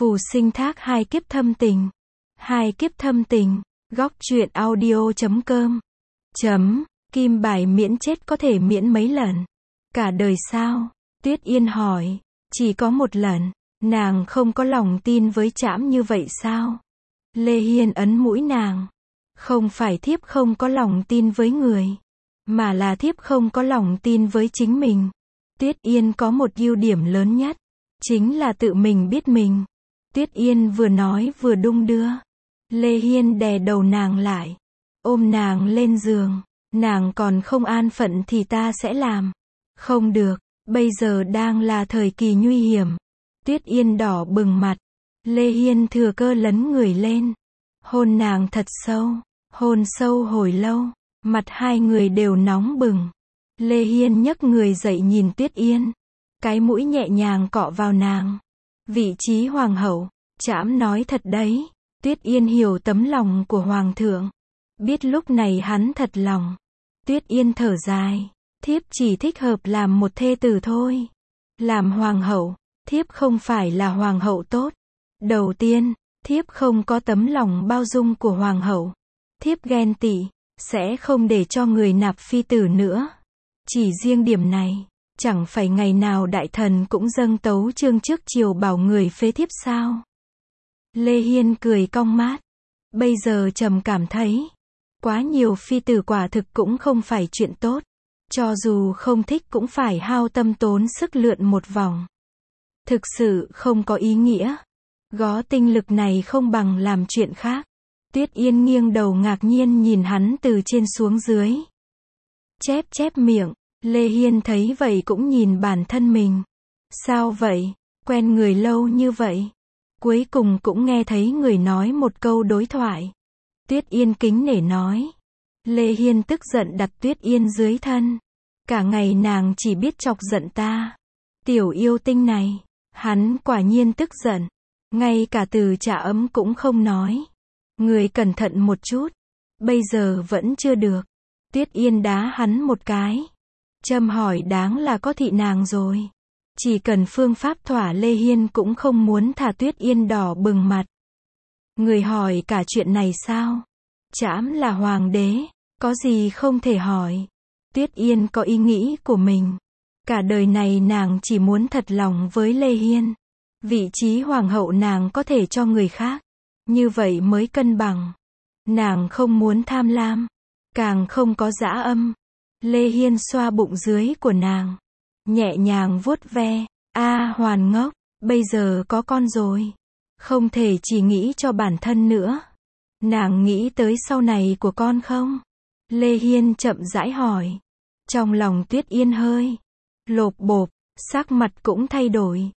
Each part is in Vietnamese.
Phù sinh thác hai kiếp thâm tình. Hai kiếp thâm tình. Góc truyện audio.com. Kim bài miễn chết có thể miễn mấy lần? Cả đời sao? Tuyết Yên hỏi. Chỉ có một lần. Nàng không có lòng tin với trẫm như vậy sao? Lê Hiên ấn mũi nàng. Không phải thiếp không có lòng tin với người, mà là thiếp không có lòng tin với chính mình. Tuyết Yên có một ưu điểm lớn nhất, chính là tự mình biết mình. Tuyết Yên vừa nói vừa đung đưa. Lê Hiên đè đầu nàng lại, ôm nàng lên giường. Nàng còn không an phận thì ta sẽ làm. Không được, bây giờ đang là thời kỳ nguy hiểm. Tuyết Yên đỏ bừng mặt. Lê Hiên thừa cơ lấn người lên, hôn nàng thật sâu. Hôn sâu hồi lâu, mặt hai người đều nóng bừng. Lê Hiên nhấc người dậy nhìn Tuyết Yên, cái mũi nhẹ nhàng cọ vào nàng. Vị trí hoàng hậu, trẫm nói thật đấy. Tuyết Yên hiểu tấm lòng của hoàng thượng, biết lúc này hắn thật lòng. Tuyết Yên thở dài, thiếp chỉ thích hợp làm một thê tử thôi. Làm hoàng hậu, thiếp không phải là hoàng hậu tốt. Đầu tiên, thiếp không có tấm lòng bao dung của hoàng hậu. Thiếp ghen tị, sẽ không để cho người nạp phi tử nữa. Chỉ riêng điểm này, chẳng phải ngày nào đại thần cũng dâng tấu chương trước triều bảo người phế thiếp sao? Lê Hiên cười cong mát. Bây giờ trầm cảm thấy, quá nhiều phi tử quả thực cũng không phải chuyện tốt. Cho dù không thích cũng phải hao tâm tốn sức lượn một vòng. Thực sự không có ý nghĩa. Gó tinh lực này không bằng làm chuyện khác. Tuyết Yên nghiêng đầu ngạc nhiên nhìn hắn từ trên xuống dưới. Chép miệng. Lê Hiên thấy vậy cũng nhìn bản thân mình. Sao vậy? Quen người lâu như vậy, cuối cùng cũng nghe thấy người nói một câu đối thoại. Tuyết Yên kính nể nói. Lê Hiên tức giận đặt Tuyết Yên dưới thân. Cả ngày nàng chỉ biết chọc giận ta. Tiểu yêu tinh này. Hắn quả nhiên tức giận. Ngay cả từ trà ấm cũng không nói. Người cẩn thận một chút. Bây giờ vẫn chưa được. Tuyết Yên đá hắn một cái. Châm hỏi đáng là có thị nàng rồi. Chỉ cần phương pháp thỏa Lê Hiên cũng không muốn thả Tuyết Yên đỏ bừng mặt. Người hỏi cả chuyện này sao? Trẫm là hoàng đế, có gì không thể hỏi. Tuyết Yên có ý nghĩ của mình. Cả đời này nàng chỉ muốn thật lòng với Lê Hiên. Vị trí hoàng hậu nàng có thể cho người khác. Như vậy mới cân bằng. Nàng không muốn tham lam, càng không có dã âm. Lê Hiên xoa bụng dưới của nàng, nhẹ nhàng vuốt ve. Hoàn ngốc, bây giờ có con rồi, không thể chỉ nghĩ cho bản thân nữa. Nàng nghĩ tới sau này của con không? Lê Hiên chậm rãi hỏi. Trong lòng Tuyết Yên hơi lộp bộp, sắc mặt cũng thay đổi.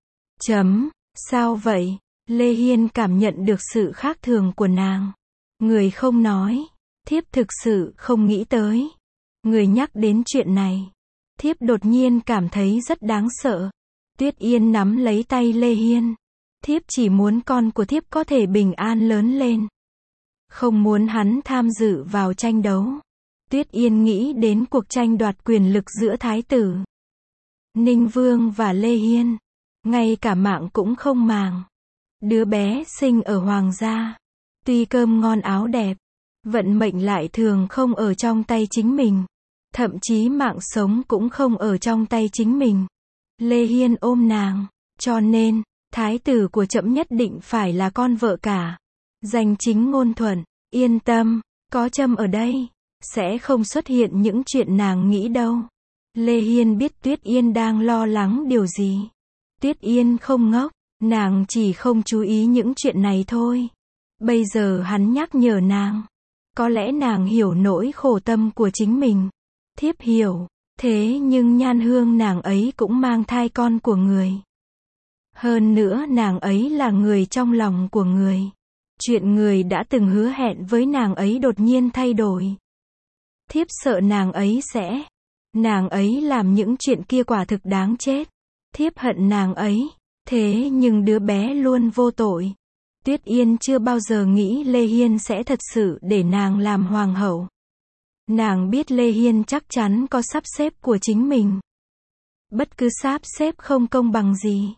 Sao vậy? Lê Hiên cảm nhận được sự khác thường của nàng. Người không nói, thiếp thực sự không nghĩ tới. Người nhắc đến chuyện này, thiếp đột nhiên cảm thấy rất đáng sợ. Tuyết Yên nắm lấy tay Lê Hiên. Thiếp chỉ muốn con của thiếp có thể bình an lớn lên. Không muốn hắn tham dự vào tranh đấu. Tuyết Yên nghĩ đến cuộc tranh đoạt quyền lực giữa Thái tử Ninh Vương và Lê Hiên. Ngay cả mạng cũng không màng. Đứa bé sinh ở hoàng gia, tuy cơm ngon áo đẹp, vận mệnh lại thường không ở trong tay chính mình. Thậm chí mạng sống cũng không ở trong tay chính mình. Lê Hiên ôm nàng. Cho nên, thái tử của trẫm nhất định phải là con vợ cả. Danh chính ngôn thuận. Yên tâm, có trẫm ở đây, sẽ không xuất hiện những chuyện nàng nghĩ đâu. Lê Hiên biết Tuyết Yên đang lo lắng điều gì. Tuyết Yên không ngốc, nàng chỉ không chú ý những chuyện này thôi. Bây giờ hắn nhắc nhở nàng, có lẽ nàng hiểu nỗi khổ tâm của chính mình. Thiếp hiểu, thế nhưng Nhan Hương nàng ấy cũng mang thai con của người. Hơn nữa nàng ấy là người trong lòng của người. Chuyện người đã từng hứa hẹn với nàng ấy đột nhiên thay đổi. Thiếp sợ nàng ấy sẽ. Nàng ấy làm những chuyện kia quả thực đáng chết. Thiếp hận nàng ấy. Thế nhưng đứa bé luôn vô tội. Tuyết Yên chưa bao giờ nghĩ Lê Hiên sẽ thật sự để nàng làm hoàng hậu. Nàng biết Lê Hiên chắc chắn có sắp xếp của chính mình. Bất cứ sắp xếp không công bằng gì,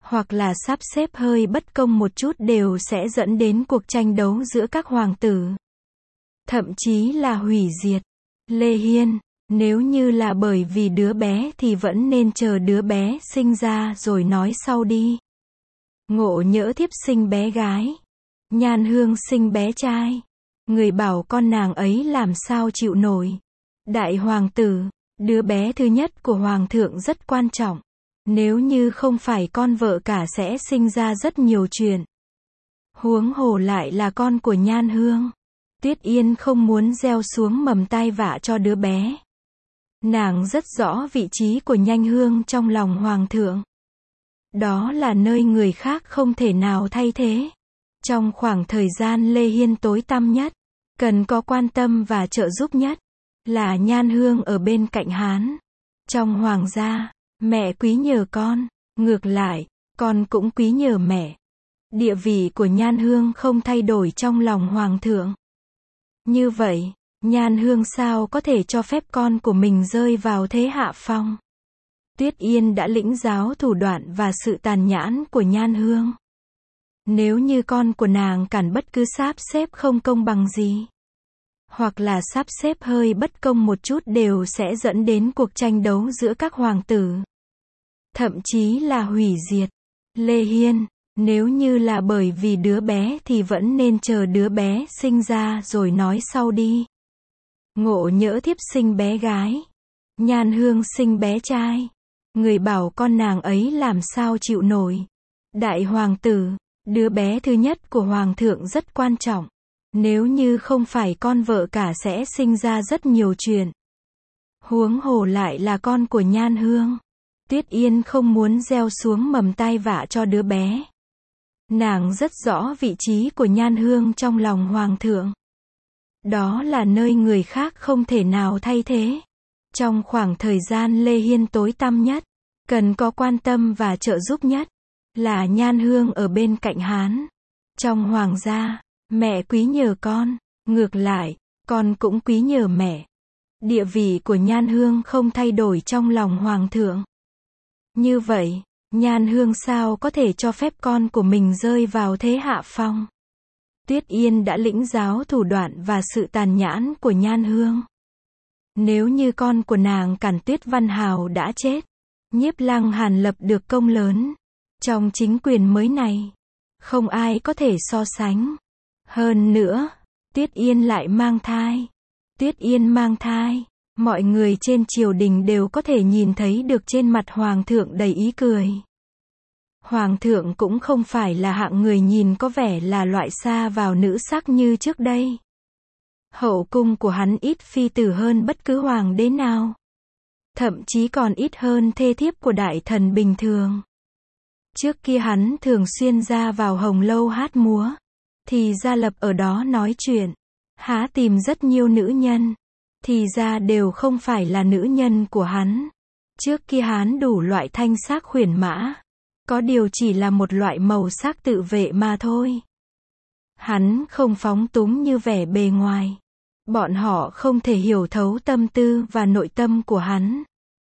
hoặc là sắp xếp hơi bất công một chút đều sẽ dẫn đến cuộc tranh đấu giữa các hoàng tử. Thậm chí là hủy diệt. Lê Hiên, nếu như là bởi vì đứa bé thì vẫn nên chờ đứa bé sinh ra rồi nói sau đi. Ngộ nhỡ thiếp sinh bé gái, Nhan Hương sinh bé trai, người bảo con nàng ấy làm sao chịu nổi. Đại hoàng tử, đứa bé thứ nhất của hoàng thượng rất quan trọng. Nếu như không phải con vợ cả sẽ sinh ra rất nhiều chuyện. Huống hồ lại là con của Nhan Hương. Tuyết Yên không muốn gieo xuống mầm tai vạ cho đứa bé. Nàng rất rõ vị trí của Nhanh Hương trong lòng hoàng thượng. Đó là nơi người khác không thể nào thay thế. Trong khoảng thời gian Lê Hiên tối tăm nhất, cần có quan tâm và trợ giúp nhất, là Nhan Hương ở bên cạnh hắn. Trong hoàng gia, mẹ quý nhờ con, ngược lại, con cũng quý nhờ mẹ. Địa vị của Nhan Hương không thay đổi trong lòng hoàng thượng. Như vậy, Nhan Hương sao có thể cho phép con của mình rơi vào thế hạ phong? Tuyết Yên đã lĩnh giáo thủ đoạn và sự tàn nhẫn của Nhan Hương. Nếu như con của nàng cản bất cứ sắp xếp không công bằng gì, hoặc là sắp xếp hơi bất công một chút đều sẽ dẫn đến cuộc tranh đấu giữa các hoàng tử. Thậm chí là hủy diệt. Lê Hiên, nếu như là bởi vì đứa bé thì vẫn nên chờ đứa bé sinh ra rồi nói sau đi. Ngộ nhỡ thiếp sinh bé gái, Nhan Hương sinh bé trai, người bảo con nàng ấy làm sao chịu nổi. Đại hoàng tử, đứa bé thứ nhất của hoàng thượng rất quan trọng. Nếu như không phải con vợ cả sẽ sinh ra rất nhiều chuyện. Huống hồ lại là con của Nhan Hương. Tuyết Yên không muốn gieo xuống mầm tai vạ cho đứa bé. Nàng rất rõ vị trí của Nhan Hương trong lòng hoàng thượng. Đó là nơi người khác không thể nào thay thế. Trong khoảng thời gian Lê Hiên tối tăm nhất, cần có quan tâm và trợ giúp nhất, là Nhan Hương ở bên cạnh hắn. Trong hoàng gia, mẹ quý nhờ con, ngược lại, con cũng quý nhờ mẹ. Địa vị của Nhan Hương không thay đổi trong lòng hoàng thượng. Như vậy, Nhan Hương sao có thể cho phép con của mình rơi vào thế hạ phong? Tuyết Yên đã lĩnh giáo thủ đoạn và sự tàn nhẫn của Nhan Hương. Nếu như con của nàng cản Tuyết Văn Hào đã chết, Nhiếp Lăng Hàn lập được công lớn. Trong chính quyền mới này, không ai có thể so sánh. Hơn nữa, Tuyết Yên lại mang thai. Tuyết Yên mang thai, mọi người trên triều đình đều có thể nhìn thấy được trên mặt hoàng thượng đầy ý cười. Hoàng thượng cũng không phải là hạng người nhìn có vẻ là loại xa vào nữ sắc như trước đây. Hậu cung của hắn ít phi tử hơn bất cứ hoàng đế nào. Thậm chí còn ít hơn thê thiếp của đại thần bình thường. Trước kia hắn thường xuyên ra vào hồng lâu hát múa, thì ra lập ở đó nói chuyện, há tìm rất nhiều nữ nhân, thì ra đều không phải là nữ nhân của hắn. Trước kia hắn đủ loại thanh sắc khuyển mã, có điều chỉ là một loại màu sắc tự vệ mà thôi. Hắn không phóng túng như vẻ bề ngoài. Bọn họ không thể hiểu thấu tâm tư và nội tâm của hắn.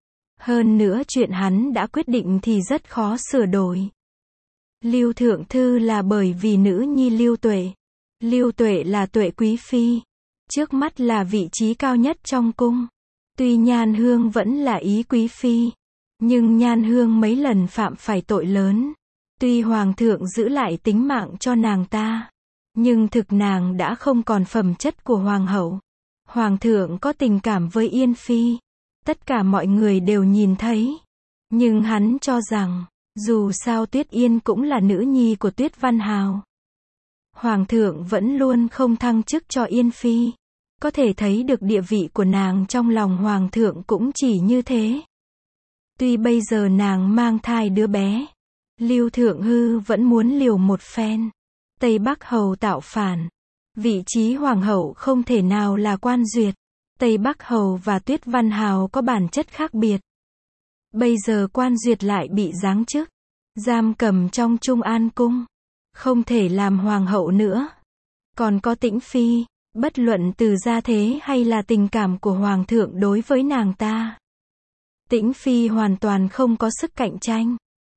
Hơn nữa chuyện hắn đã quyết định thì rất khó sửa đổi. Lưu Thượng Thư là bởi vì nữ nhi Lưu Tuệ. Lưu Tuệ là Tuệ quý phi. Trước mắt là vị trí cao nhất trong cung. Tuy Nhan Hương vẫn là ý quý phi, nhưng Nhan Hương mấy lần phạm phải tội lớn. Tuy hoàng thượng giữ lại tính mạng cho nàng ta, nhưng thực nàng đã không còn phẩm chất của hoàng hậu. Hoàng thượng có tình cảm với Yên phi, tất cả mọi người đều nhìn thấy. Nhưng hắn cho rằng, dù sao Tuyết Yên cũng là nữ nhi của Tuyết Văn Hào. Hoàng thượng vẫn luôn không thăng chức cho Yên phi. Có thể thấy được địa vị của nàng trong lòng hoàng thượng cũng chỉ như thế. Tuy bây giờ nàng mang thai đứa bé, Lưu Thượng Hư vẫn muốn liều một phen. Tây Bắc Hầu tạo phản. Vị trí hoàng hậu không thể nào là Quan Duyệt. Tây Bắc Hầu và Tuyết Văn Hào có bản chất khác biệt. Bây giờ Quan Duyệt lại bị giáng chức, giam cầm trong Trung An Cung, không thể làm hoàng hậu nữa. Còn có Tĩnh Phi, bất luận từ gia thế hay là tình cảm của hoàng thượng đối với nàng ta, Tĩnh Phi hoàn toàn không có sức cạnh tranh.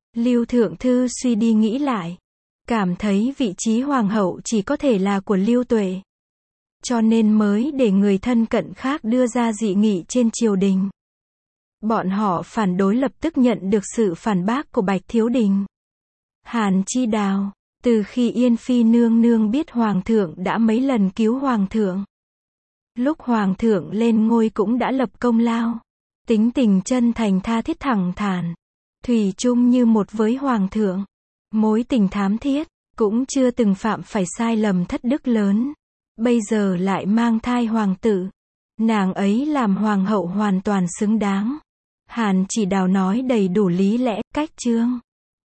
Lưu Thượng Thư suy đi nghĩ lại, cảm thấy vị trí hoàng hậu chỉ có thể là của Lưu Tuệ. Cho nên mới để người thân cận khác đưa ra dị nghị trên triều đình. Bọn họ phản đối lập tức nhận được sự phản bác của Bạch Thiếu Đình. Hàn Chi Đào, từ khi Yên Phi nương nương biết hoàng thượng đã mấy lần cứu hoàng thượng. Lúc hoàng thượng lên ngôi cũng đã lập công lao. Tính tình chân thành tha thiết thẳng thắn. Thủy chung như một với hoàng thượng. Mối tình thám thiết, cũng chưa từng phạm phải sai lầm thất đức lớn. Bây giờ lại mang thai hoàng tử. Nàng ấy làm hoàng hậu hoàn toàn xứng đáng. Hàn Chỉ Đào nói đầy đủ lý lẽ, cách chương.